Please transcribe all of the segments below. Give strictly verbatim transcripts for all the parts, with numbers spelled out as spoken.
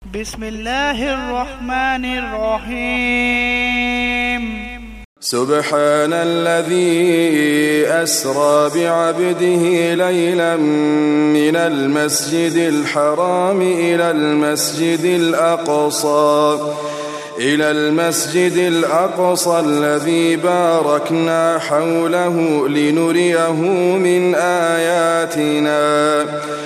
بسم الله الرحمن الرحيم. سبحان الذي أسرى بعبده ليلا من المسجد الحرام إلى المسجد الأقصى إلى المسجد الأقصى الذي باركنا حوله لنريه من آياتنا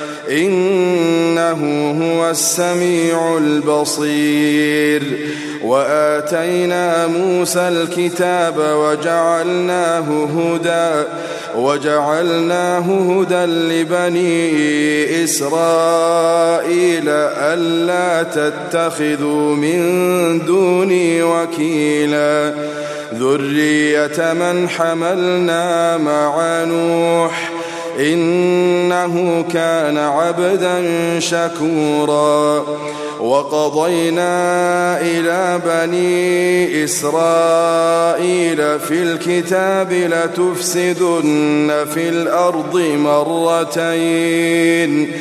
إنه هو السميع البصير. وآتينا موسى الكتاب وجعلناه هدى وجعلناه هدى لبني إسرائيل ألا تتخذوا من دوني وكيلا ذرية من حملنا مع نوح إنه كان عبدا شكورا. وقضينا إلى بني إسرائيل في الكتاب لتفسدن في الأرض مرتين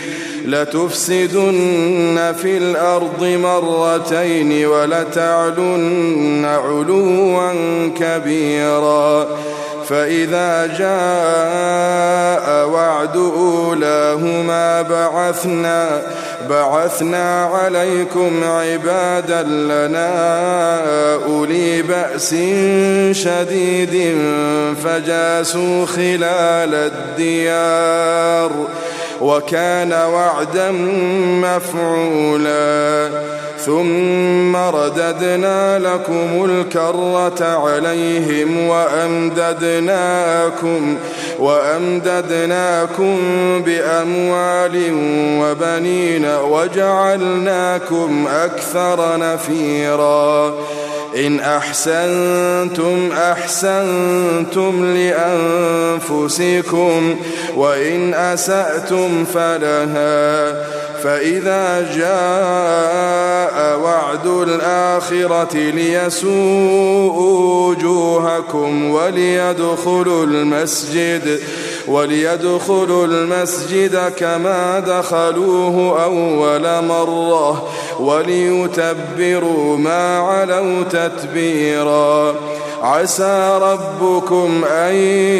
لتفسدن في الأرض مرتين ولتعلن علوا كبيرا. فإذا جاء وعد أولاهما بعثنا بعثنا عليكم عبادا لنا أولي بأس شديد فجاسوا خلال الديار وكان وعدا مفعولا. ثم رددنا لكم الكرة عليهم وأمددناكم وأمددناكم بأموال وبنين وجعلناكم أكثر نفيرا. إن أحسنتم أحسنتم لأنفسكم وإن أسأتم فلها. فإذا جاء وعد الآخرة ليسوءوا وجوهكم وليدخلوا المسجد وليدخلوا المسجد كما دخلوه أول مرة وليتبروا ما علوا تتبيرا. عسى ربكم أن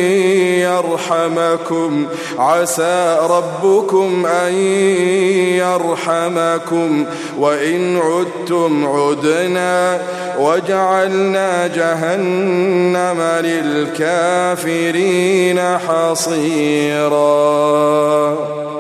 يرحمكم عسى ربكم أن يرحمكم وإن عدتم عدنا وجعلنا جهنم للكافرين حصيرا.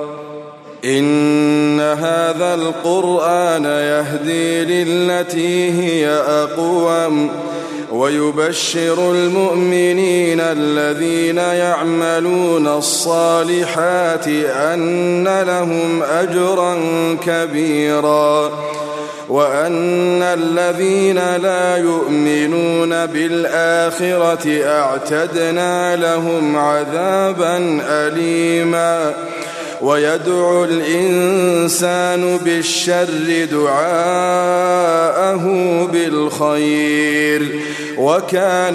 إن هذا القرآن يهدي للتي هي أقوم ويبشر المؤمنين الذين يعملون الصالحات أن لهم أجرا كبيرا وأن الذين لا يؤمنون بالآخرة أعتدنا لهم عذابا أليما. ويدعو الإنسان بالشر دعاءه بالخير وكان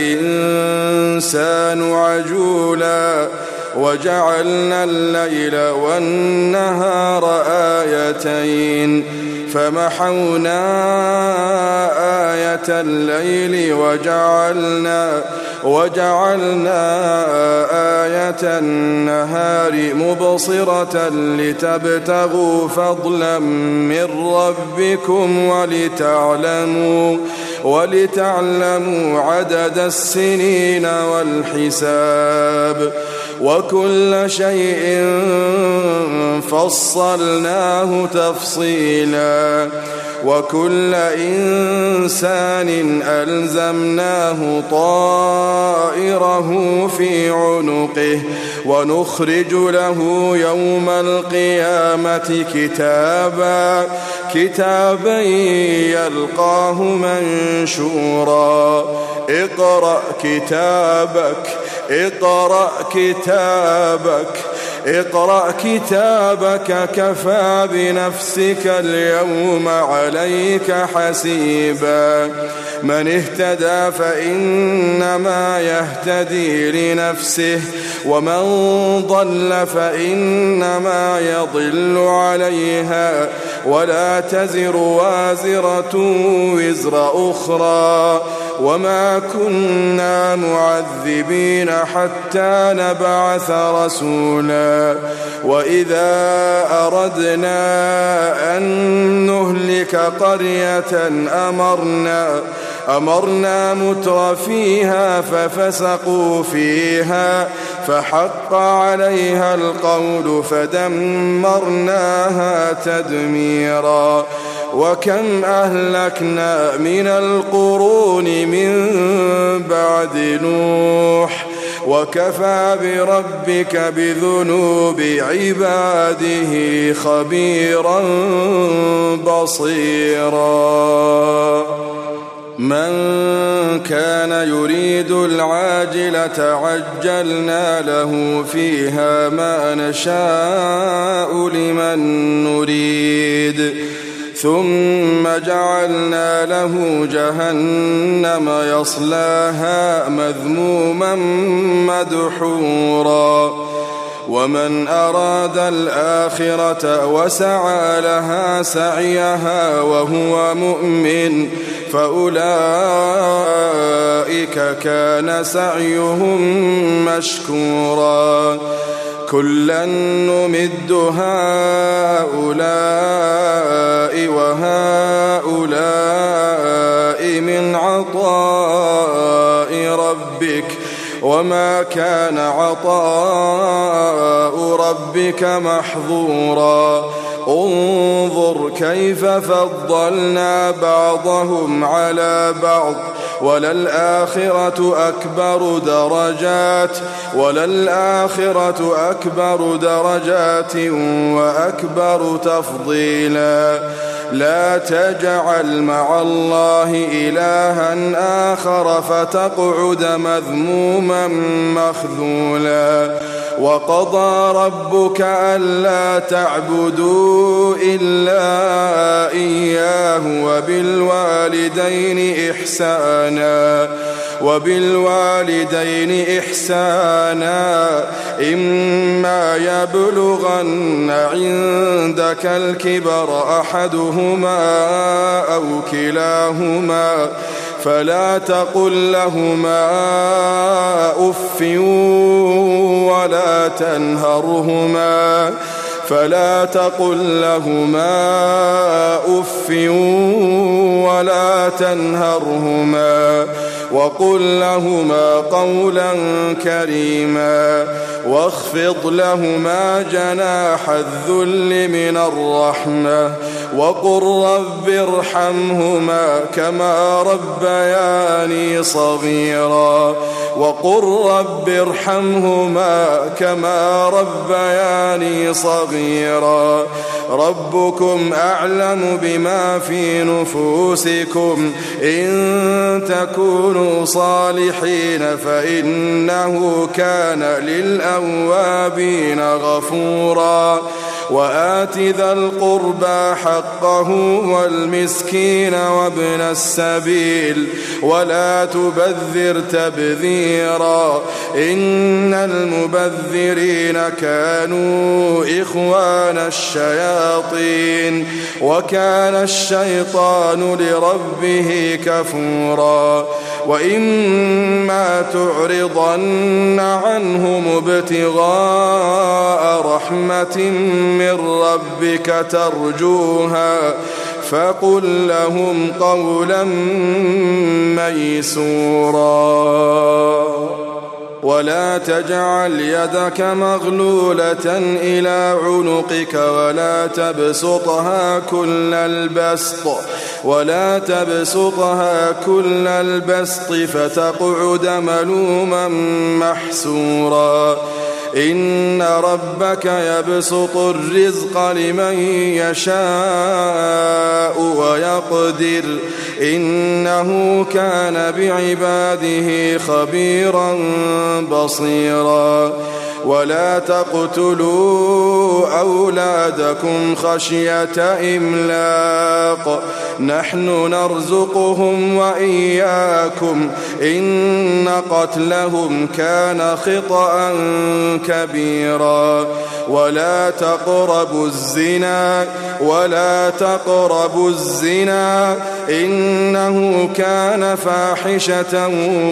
الإنسان عجولا. وجعلنا الليل والنهار آيتين فمحونا آية الليل وجعلنا وجعلنا آية النهار مبصرة لتبتغوا فضلا من ربكم ولتعلموا ولتعلموا عدد السنين والحساب وكل شيء فصلناه تفصيلا. وكل إنسان ألزمناه طائره في عنقه ونخرج له يوم القيامة كتابا كتابا يلقاه منشورا. اقرأ كتابك اقرأ كتابك اقرأ كتابك كفى بنفسك اليوم عليك حسيبا. من اهتدى فإنما يهتدي لنفسه ومن ضل فإنما يضل عليها ولا تزر وازرة وزر أخرى وما كنا معذبين حتى نبعث رسولا وإذا أردنا أن نهلك قرية أمرنا أمرنا متر فيها ففسقوا فيها فحق عليها القول فدمرناها تدميرا وكم أهلكنا من القرون من بعد نوح وكفى بربك بذنوب عباده خبيرا بصيرا من كان يريد العاجلة عجلنا له فيها ما نشاء لمن نريد ثم جعلنا له جهنم يصلاها مذموما مدحورا ومن أراد الآخرة وسعى لها سعيها وهو مؤمن فأولئك كان سعيهم مشكورا كلا نمد هؤلاء وهؤلاء من عطاء ربك وما كان عطاء ربك محظورا انظر كيف فضلنا بعضهم على بعض وللآخرة أكبر درجات وللآخرة أكبر درجات وأكبر تفضيلا لا تجعل مع الله إلها آخر فتقعد مذموما مخذولا وقضى ربك ألا تعبدوا إلا إياه وبالوالدين إحسانا وبالوالدين إحسانا إما يبلغن عندك الكبر أحدهما أو كلاهما فلا تقل لهما أف ولا تنهرهما فلا تقل لهما أف ولا تنهرهما وقل لهما قولا كريما واخفض لهما جناح الذل من الرحمة وقل رب ارحمهما كما ربياني صغيرا وقل رب ارحمهما كما ربياني صغيرا ربكم أعلم بما في نفوسكم إن تكونوا صالحين فإنه كان للأوابين غفورا وآت ذا القربى حقه والمسكين وابن السبيل ولا تبذر تبذيرا إن المبذرين كانوا إخوان الشياطين وكان الشيطان لربه كفورا وإما تعرضن عنهم ابتغاء رحمة من ربك ترجوها فقل لهم قولا ميسورا ولا تجعل يدك مغلولة إلى عنقك ولا تبسطها كل البسط ولا تبسطها كل البسط فتقعد ملوما محسورا إن ربك يبسط الرزق لمن يشاء ويقدر إنه كان بعباده خبيرا بصيرا ولا تقتلوا أولادكم خشية إملاق نحن نرزقهم وإياكم إن قتلهم كان خطأ كبيرا ولا تقربوا الزنا ولا تقربوا الزنا إنه كان فاحشة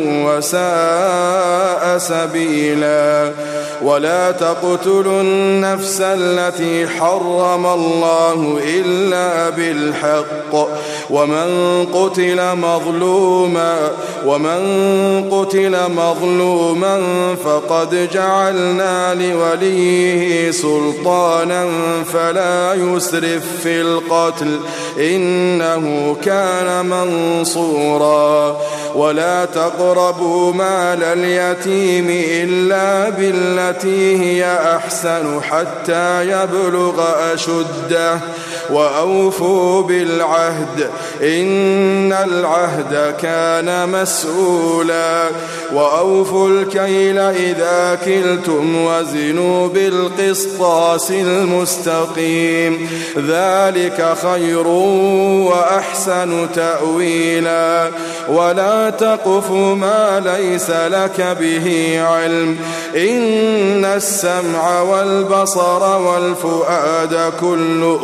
وساء سبيلا ولا تقتلوا النفس التي حرم الله إلا بالحق ومن قتل مظلوما ومن قتل مظلوما فقد جعلنا لوليه سلطانا فلا يسرف في القتل إنه كان منصورا ولا تقربوا مال اليتيم إلا بالتي هي أحسن حتى يبلغ أشده وأوفوا بالعهد إن العهد كان مسؤولا وأوفوا الكيل إذا كلتم وزنوا بالقسطاس المستقيم ذلك خير وأحسن تأويلا ولا تقف ما ليس لك به علم إن السمع والبصر والفؤاد كل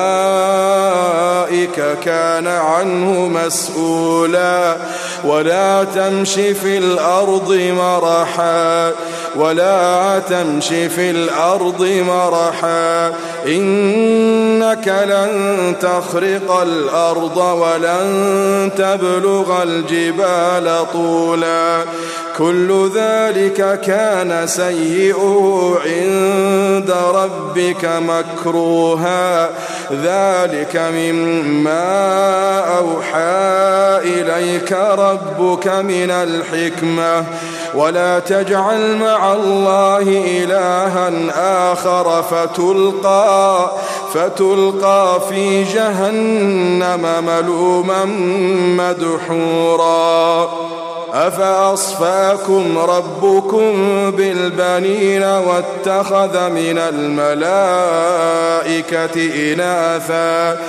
أولئك كان عنه مسؤولا ولا تمش في الأرض مرحا ولا تمش في الأرض مرحا إنك لن تخرق الأرض ولن تبلغ الجبال طولا كل ذلك كان سيئه عند ربك مكروها ذلك مما أوحى إليك ربك من الحكمة ولا تجعل مع الله إلها آخر فتلقى فتلقى في جهنم ملوما مدحورا أفأصفاكم ربكم بالبنين واتخذ من الملائكة إناثا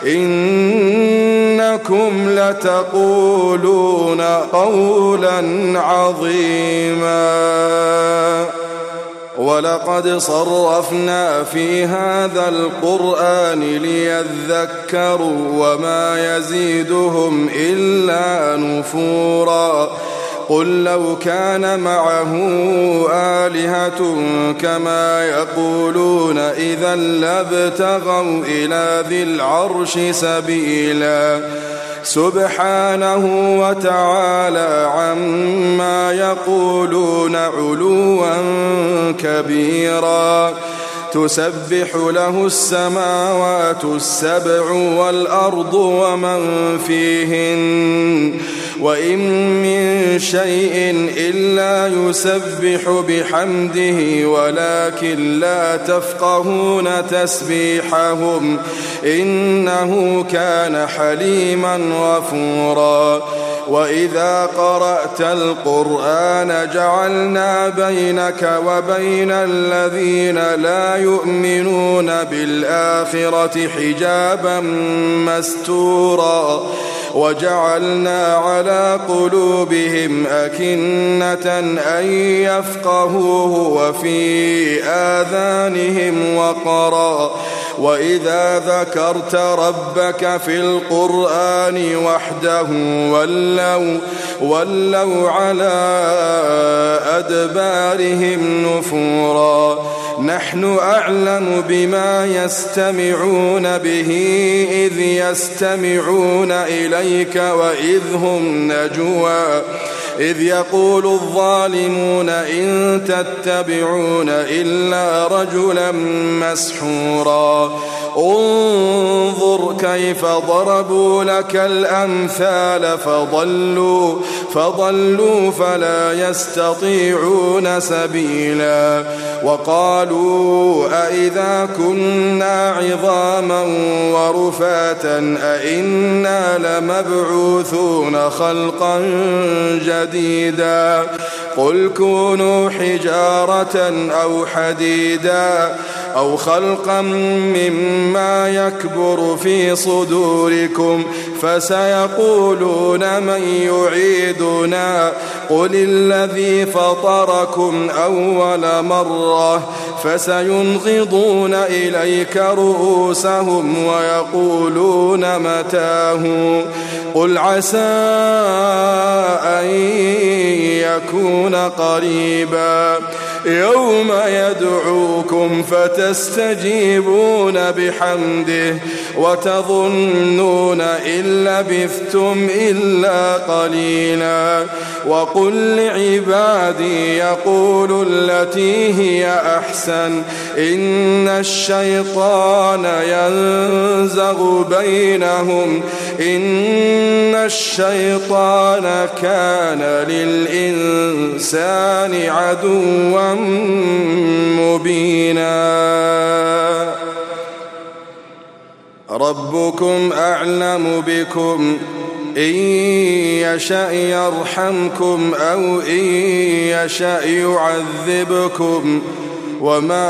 إنكم لتقولون قولا عظيما ولقد صرفنا في هذا القرآن ليذكروا وما يزيدهم إلا نفورا قل لو كان معه آلهة كما يقولون إذا لابتغوا إلى ذي العرش سبيلا سبحانه وتعالى عما يقولون علوا كبيرا تسبح له السماوات السبع والأرض ومن فيهن وإن من شيء إلا يسبح بحمده ولكن لا تفقهون تسبيحهم إنه كان حليما غفورا وإذا قرأت القرآن جعلنا بينك وبين الذين لا يؤمنون بالآخرة حجابا مستورا وجعلنا على قلوبهم أكنة أن يفقهوه وفي آذانهم وقرا وإذا ذكرت ربك في القرآن وحده ولوا, ولوا على أدبارهم نفورا نحن أعلم بما يستمعون به إذ يستمعون إليك وإذ هم نجوى إذ يقول الظالمون إن تتبعون إلا رجلا مسحورا انظر كيف ضربوا لك الأمثال فضلوا, فضلوا فلا يستطيعون سبيلا وقالوا أئذا كنا عظاما ورفاتا أئنا لمبعوثون خلقا جديدا قل كونوا حجارة أو حديدا أو خلقا مما يكبر في صدوركم فسيقولون من يعيدنا قل الذي فطركم أول مرة فسينغضون إليك رؤوسهم ويقولون متاه قل عسى أن يكون قريبا يوم يدعوكم فتستجيبون بحمده وتظنون إن لبثتم إلا قليلا وقل لعبادي يقولوا التي هي أحسن إن الشيطان ينزغ بينهم إن الشيطان كان للإنسان عدوا مبينا ربكم أعلم بكم إن يشأ يرحمكم أو إن يشأ يعذبكم وما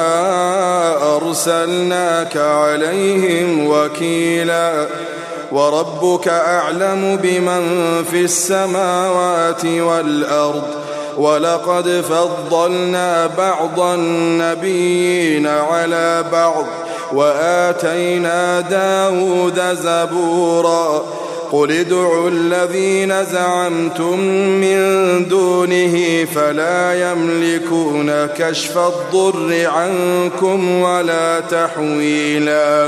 أرسلناك عليهم وكيلا وربك أعلم بمن في السماوات والأرض ولقد فضلنا بعض النبيين على بعض وآتينا داود زبورا قل ادعوا الذين زعمتم من دونه فلا يملكون كشف الضر عنكم ولا تحويلا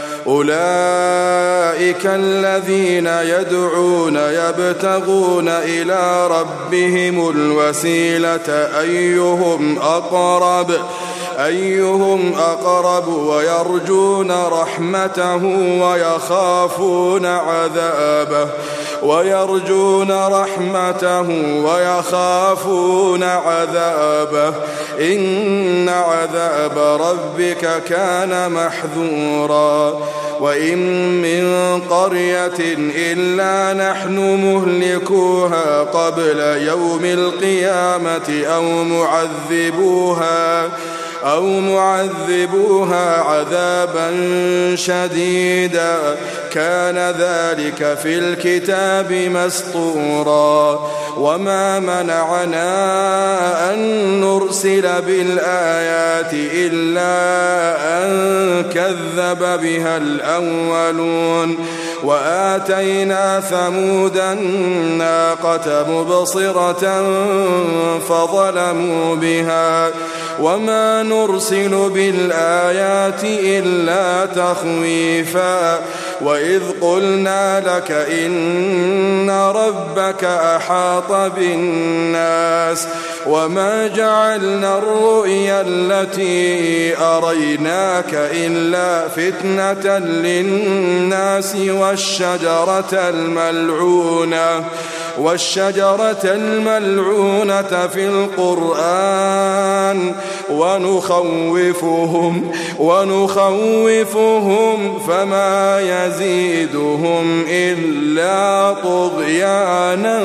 أولئك الذين يدعون يبتغون إلى ربهم الوسيلة أيهم أقرب أيهم أقرب ويرجون رحمته ويخافون عذابه ويرجون رحمته ويخافون عذابه إن عذاب ربك كان محذورا وإن من قرية إلا نحن مهلكوها قبل يوم القيامة أو معذبوها أو معذبوها عذابا شديدا كان ذلك في الكتاب مسطورا وما منعنا أن نرسل بالآيات إلا أن كذب بها الأولون وآتينا ثمود الناقة مبصرة فظلموا بها وما نرسل بالآيات إلا تخويفا وإذ قلنا لك إن ربك أحاط بالناس وما جعلنا الرؤيا التي أريناك إلا فتنة للناس والشجرة الملعونة والشجرة الملعونة في القرآن ونخوفهم ونخوفهم فما يزيدهم إلا طغيانا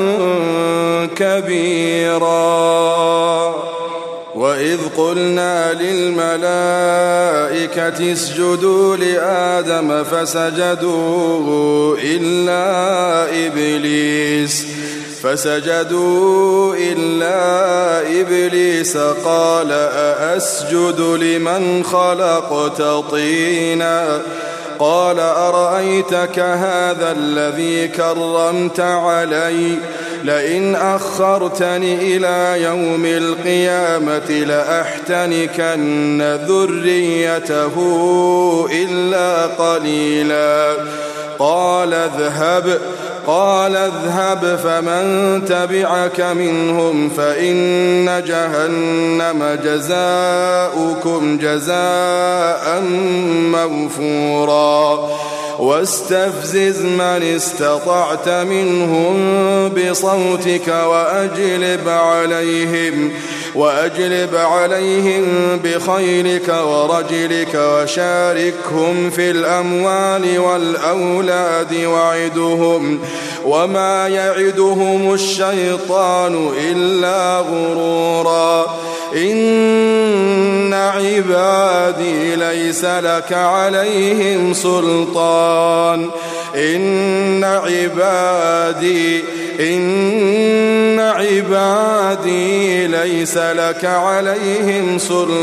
كبيرا وإذ قلنا للملائكة اسجدوا لآدم فسجدوا إلا إبليس فسجدوا إلا إبليس قال أأسجد لمن خلقت طينا قال أرأيتك هذا الذي كرمت علي لئن أخرتني إلى يوم القيامة لأحتنكن ذريته إلا قليلا قال اذهب قال اذهب فمن تبعك منهم فإن جهنم جزاؤكم جزاء موفورا واستفزز من استطعت منهم بصوتك وأجلب عليهم وأجلب عليهم بخيلك ورجلك وشاركهم في الأموال والأولاد وعدهم وما يعدهم الشيطان إلا غرورا إن عبادي ليس لك عليهم سلطان إن عبادي إن عبادي ليس لك عليهم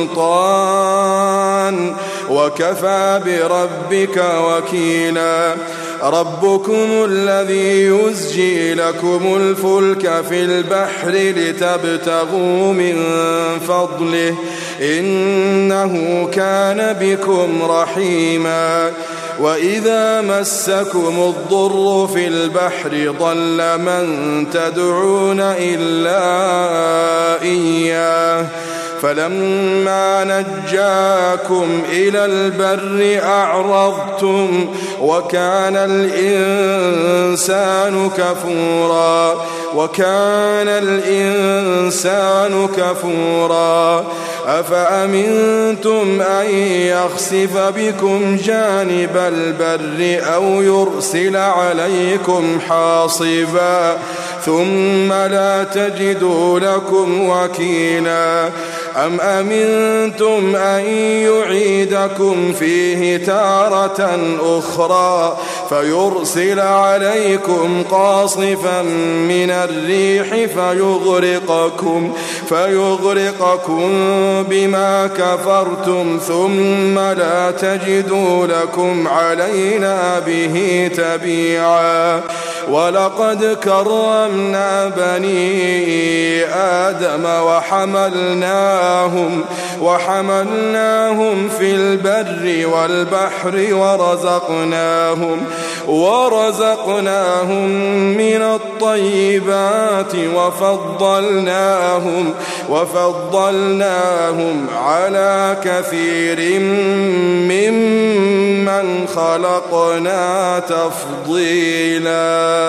سلطان وكفى بربك وكيلا ربكم الذي يزجي لكم الفلك في البحر لتبتغوا من فضله إنه كان بكم رحيما وإذا مسكم الضر في البحر ضل من تدعون إلا إياه فلما نجاكم إلى البر أعرضتم وكان الإنسان كفورا وكان الإنسان كفورا أفأمنتم أن يخسف بكم جانب البر أو يرسل عليكم حاصبا ثم لا تجدوا لكم وكيلا أم أمنتم أن يعيدكم فيه تارة أخرى فيرسل عليكم قاصفا من الريح فيغرقكم, فيغرقكم بما كفرتم ثم لا تجدوا لكم علينا به تبيعا ولقد كرمنا بني آدم وحملناهم وحملناهم في البر والبحر ورزقناهم ورزقناهم من الطيبات وفضلناهم وفضلناهم على كثير ممن خلقنا تفضيلا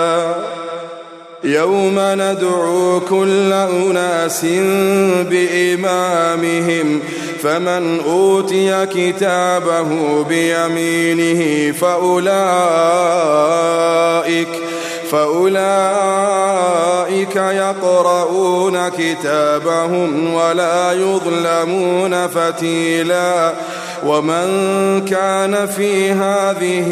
يوم ندعو كل أناس بإمامهم فمن أوتي كتابه بيمينه فأولئك فأولئك يقرؤون كتابهم ولا يظلمون فتيلا ومن كان في هذه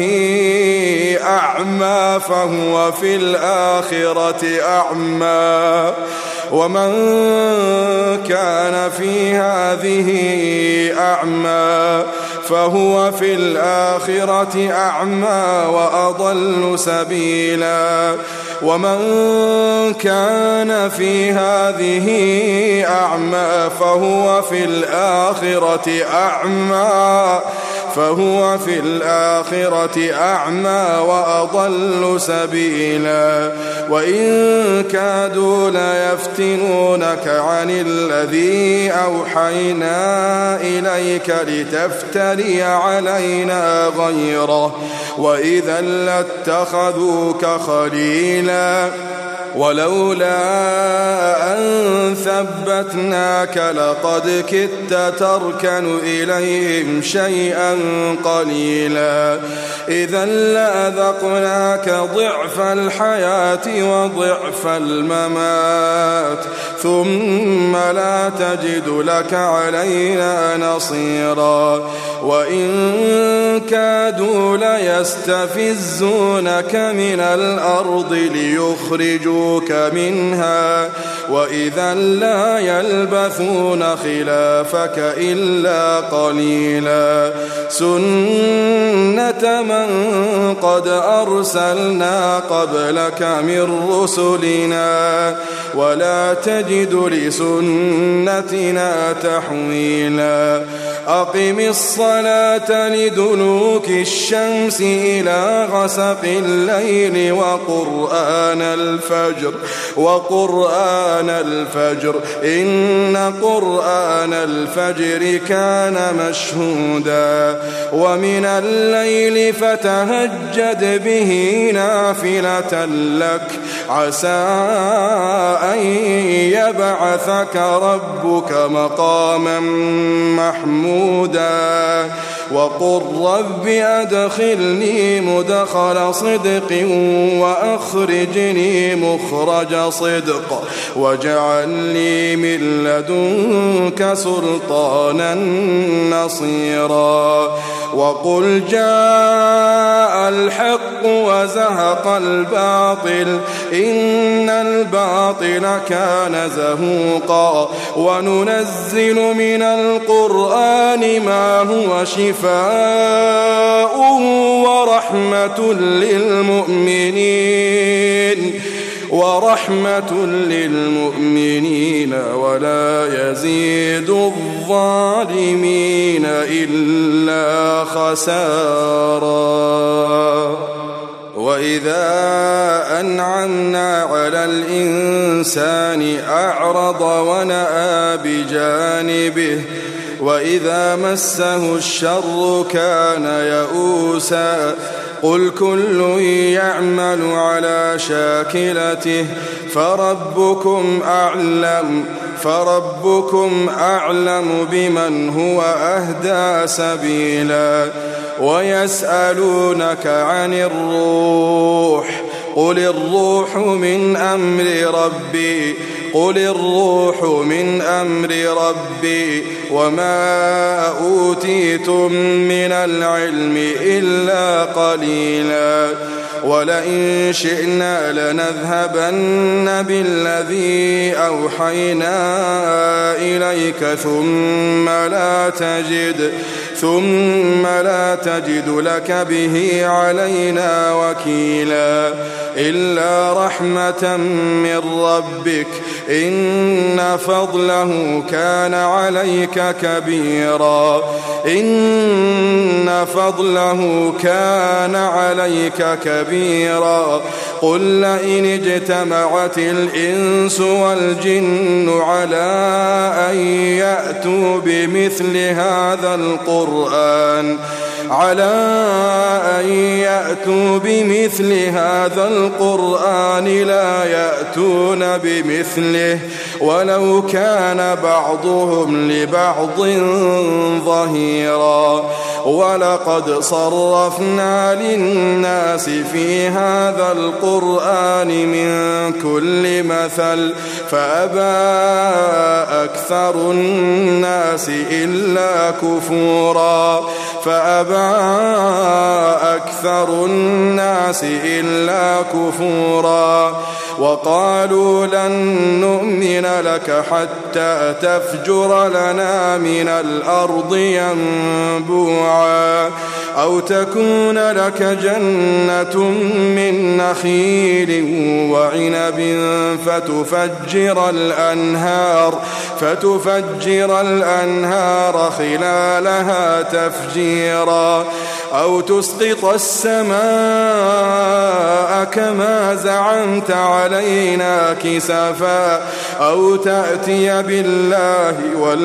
أعمى فهو في الآخرة أعمى ومن كان في هذه أعمى فهو في الآخرة أعمى وأضل سبيلا ومن كان في هذه أعمى فهو في الآخرة أعمى فهو في الآخرة أعمى وأضل سبيلا وإن كادوا ليفتنونك عن الذي أوحينا إليك لتفتري علينا غيره وإذا لاتخذوك خليلا ولولا أن ثبتناك لقد كدت تركن إليهم شيئا قليلا إذا لأذقناك ضعف الحياة وضعف الممات ثم لا تجد لك علينا نصيرا وإن كادوا ليستفزونك من الأرض ليخرجوك منها وإذا لا يلبثون خلافك إلا قليلا سنة من قد أرسلنا قبلك من رسلنا ولا تجد لسنتنا تحويلا أقم الصلاة لدلوك الشمس إلى غسق الليل وقرآن الفجر وقرآن الفجر إن قرآن الفجر كان مشهودا ومن الليل فتهجد به نافلة لك عسى أن يبعثك ربك مقاما محمودا وقل رب أدخلني مدخل صدق وأخرجني مخرج صدق واجعل لي من لدنك سلطانا نصيرا وقل جاء الحق وزهق الباطل إن الباطل كان زهوقا وننزل من القرآن ما هو شفاء ورحمة للمؤمنين ورحمة للمؤمنين ولا يزيد الظالمين إلا خسارا وإذا أنعمنا على الإنسان أعرض ونأى بجانبه وإذا مسه الشر كان يئوسا قل كل يعمل على شاكلته فربكم أعلم فربكم أعلم بمن هو أهدى سبيلا ويسألونك عن الروح قل الروح من أمر ربي قل الروح من أمر ربي وما أوتيتم من العلم إلا قليلا ولئن شئنا لنذهبن بالذي أوحينا إليك ثم لا تجد ثم لا تجد لك به علينا وكيلا إلا رحمة من ربك إن فضله كان عليك كبيرا إن فضله كان عليك كبيرا قل لئن اجتمعت الإنس والجن على أن يأتوا بمثل هذا القرآن على أن يأتوا بمثل هذا القرآن لا يأتون بمثله ولو كان بعضهم لبعض ظهيرا ولقد صرفنا للناس في هذا القرآن من كل مثل فأبى أكثر الناس إلا كفورا فأبى أكثر الناس إلا كفورا وقالوا لن نؤمن لك حتى تفجر لنا من الأرض ينبوعا أو تكون لك جنة من نخيل وعنب فتفجر الأنهار فتفجر الأنهار خلالها تفجيرا أو تسقط السماء كما زعمت علينا كسفا أو تأتي بالله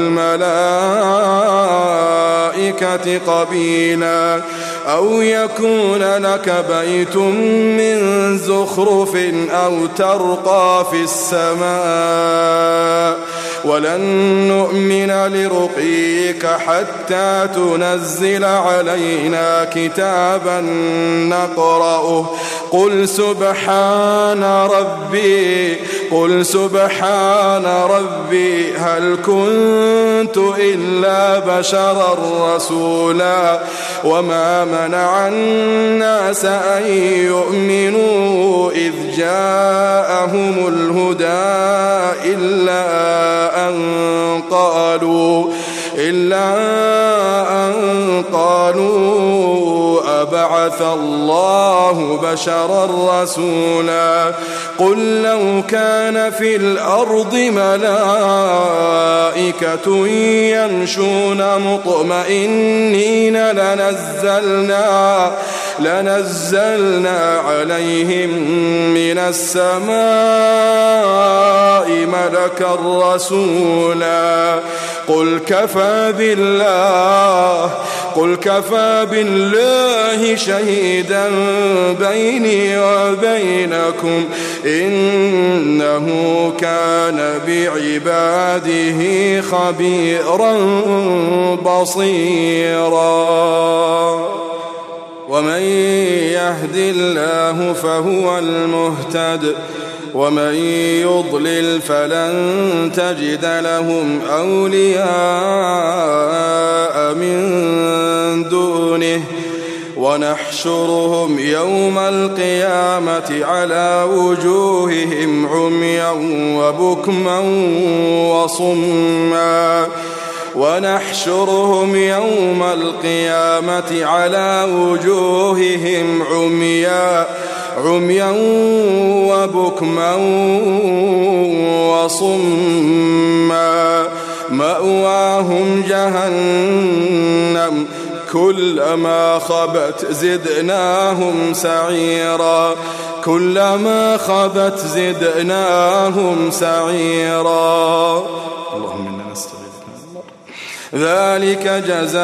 والملائكة قبيلا أو يكون لك بيت من زخرف أو ترقى في السماء ولن نؤمن لرقيك حتى تنزل علينا كتابا نقرأه قل سبحان ربي قل سبحان ربي هل كنت إلا بشرا رسولا وما منع الناس أن يؤمنوا إذ جاءهم الهدى إلا أن قالوا إلا أن قالوا أبعث الله بشرا رسولا قل لو كان في الأرض ملائكة يمشون مطمئنين لنزلنا لنزلنا عليهم من السماء ملكا رسولا قل كفى بالله قل كفى بالله شهيدا بيني وبينكم إنه كان بعباده خبيرا بصيرا ومن يهد الله فهو المهتد ومن يضلل فلن تجد لهم أولياء من دونه ونحشرهم يوم القيامة على وجوههم عميا وبكما وصما ونحشرهم يوم القيامة على وجوههم عميا عميا وبكما وصما مأواهم جهنم كلما خبت زدناهم سعيرا كلما خبت زدناهم سعيرا اللهم إنا نستغيثك ذلك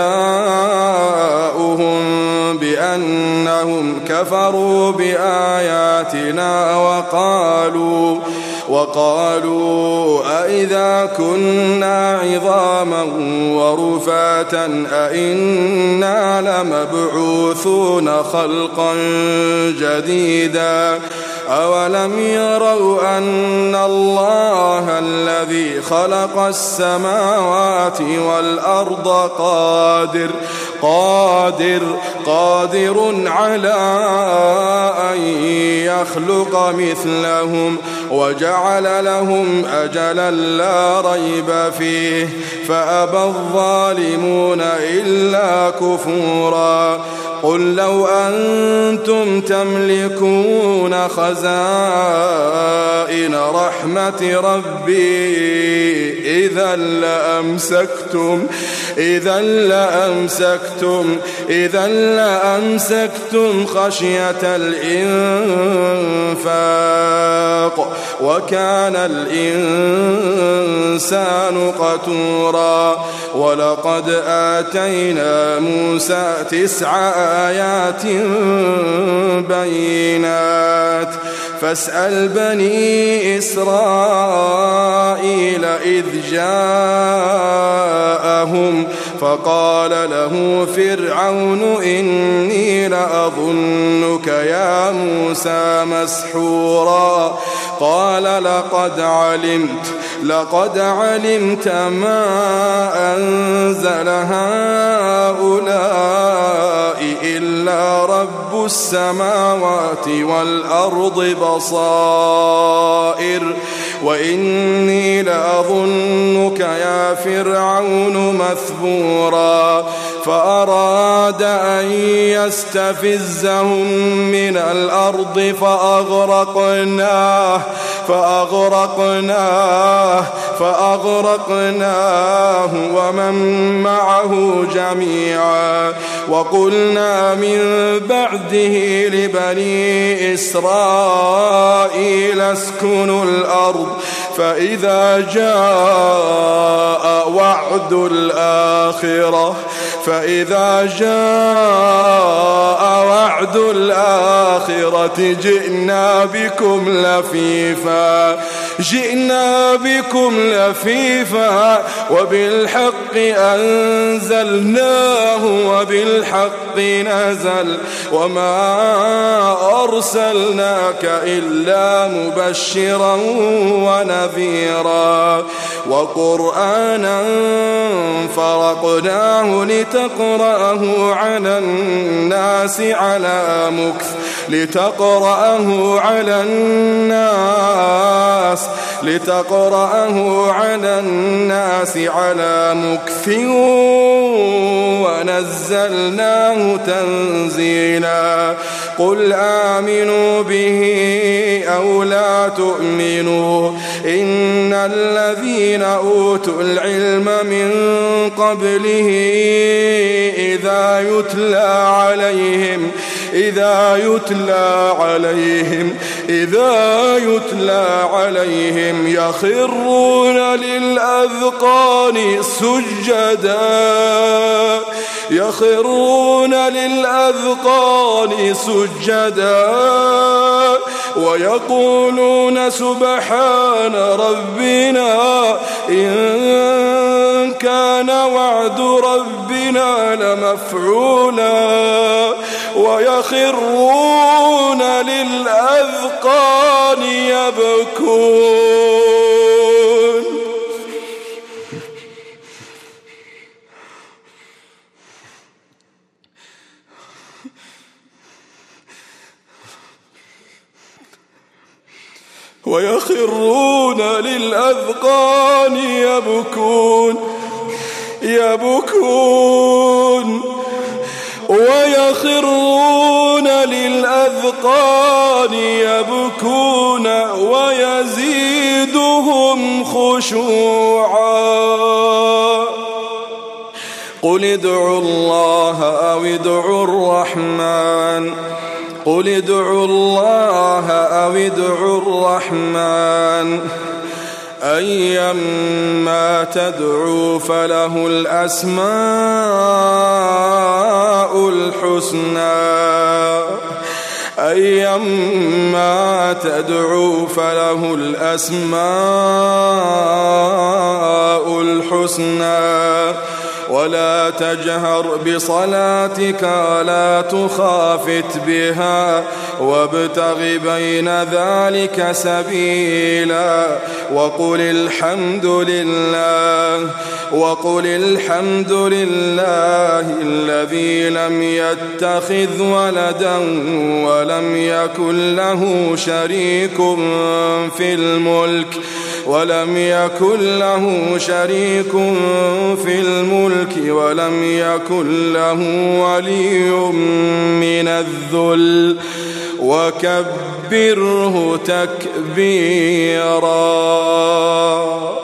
جزاؤهم بأنهم كفروا بآياتنا وقالوا وقالوا أئذا كنا عظاما ورفاتا أئنا لمبعوثون خلقا جديدا أولم يروا أن الله الذي خلق السماوات والأرض قادر قادر قادر على أن يخلق مثلهم وجعل لهم أجلا لا ريب فيه فأبى الظالمون إلا كفورا قل لو أنتم تملكون خزائن رحمة ربي إذا لأمسكتم إذا لأمسكتم إذا لأمسكتم خشية الإنفاق وكان الإنسان قتورا ولقد آتينا موسى تسع آيات بينات فاسأل بني إسرائيل إذ جاءهم فقال له فرعون إني لأظنك يا موسى مسحورا قال لقد علمت لقد علمت ما أنزل هؤلاء إلا رب السماوات والأرض بصائر وإني لأظنك يا فرعون مثبورا فأراد أن يستفزهم من الأرض فأغرقناه فأغرقناه فأغرقناه ومن معه جميعا وقلنا من بعده لبني إسرائيل اسكنوا الأرض فإذا جاء وعد الآخرة فإذا جاء وعد الآخرة جئنا بكم لفيفا جئنا بكم لفيفا وبالحق أنزلناه وبالحق نزل وما أرسلناك إلا مبشرا ونذيرا وقرآنا فرقناه لتقرأه على الناس على مكث لتقرأه على الناس لتقرأه على الناس على مكث ونزلناه تنزيلا قل آمنوا به أو لا تؤمنوا إن الذين أوتوا العلم من قبله إذا يتلى عليهم إذا يتلى عليهم إذا يتلى عليهم يخرون للأذقان سجدا يخرون للأذقان سجدا ويقولون سبحان ربنا إن كان وعد ربنا لمفعولا ويخرون للأذقان يبكون ويخرون للأذقان يبكون يبكون ويخرون للأذقان يبكون ويزيدهم خشوعا قل ادعوا الله أو ادعوا الرحمن قل ادعوا الله أو ادعوا الرحمن أيما تدعوا فله الأسماء الحسنى أيما تدعوا فله الأسماء الحسنى ولا تجهر بصلاتك ولا تخافت بها وابتغ بين ذلك سبيلا وقل الحمد لله وقل الحمد لله الذي لم يتخذ ولدا ولم يكن له شريك في الملك ولم يكن له شريك في الملك ولم يكن له ولي من الذل وكبره تكبيرا.